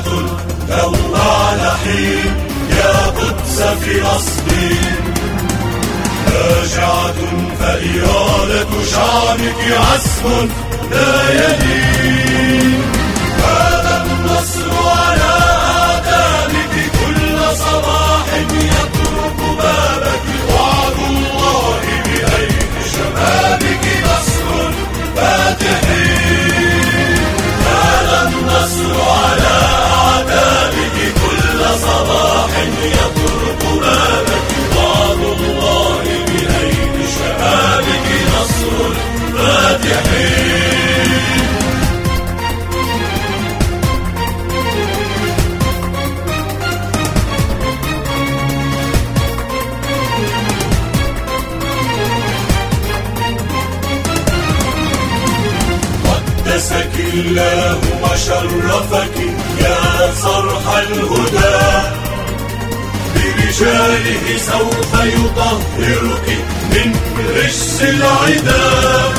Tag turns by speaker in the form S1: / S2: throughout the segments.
S1: نوال حين يا قدس فلسطين، راجعة فإرادة شعبك عزم لا يلين. هذا النصر على أعدائك كل صباح يطرق بابك، وعد الله بأيدي شبابك نصر فاتحين. هذا النصر على أعدائك كل صباح يطرق بابك، وعد الله بأيدي شبابك نصر فاتحين. قدسك الله وشرفك يا صرح الهدى، برجاله سوف يطهرك من رجس العدا.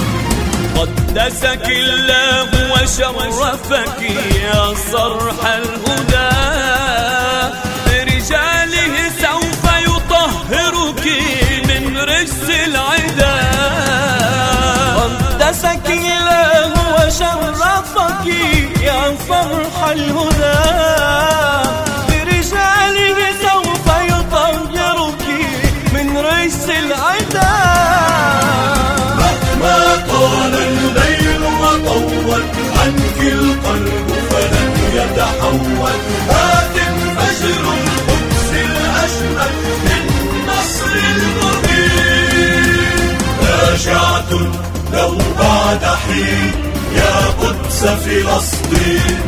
S2: قدسك الله وشرفك يا صرح الهدى، برجاله سوف يطهرك من رجس العدا. قدسك الله وشرفك يا صرح الهدى، برجاله سوف يطهرك من رجس العدا.
S1: مهما طال الليل وطول عنك القلب فلن يتحول، هات فجر القدس الأشمل من نصر المبين. راجعة لو بعد حين يا قدس فلسطين،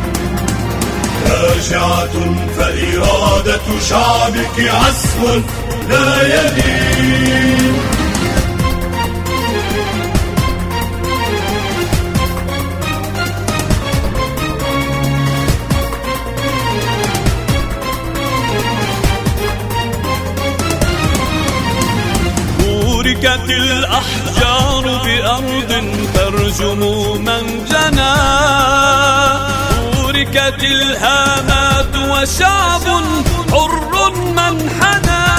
S1: راجعة فإرادة شعبك عزم لا يلين.
S2: بوركت الأحجار بأرض ترجم من جنى، بوركت الهامات وشعب حر من حنى.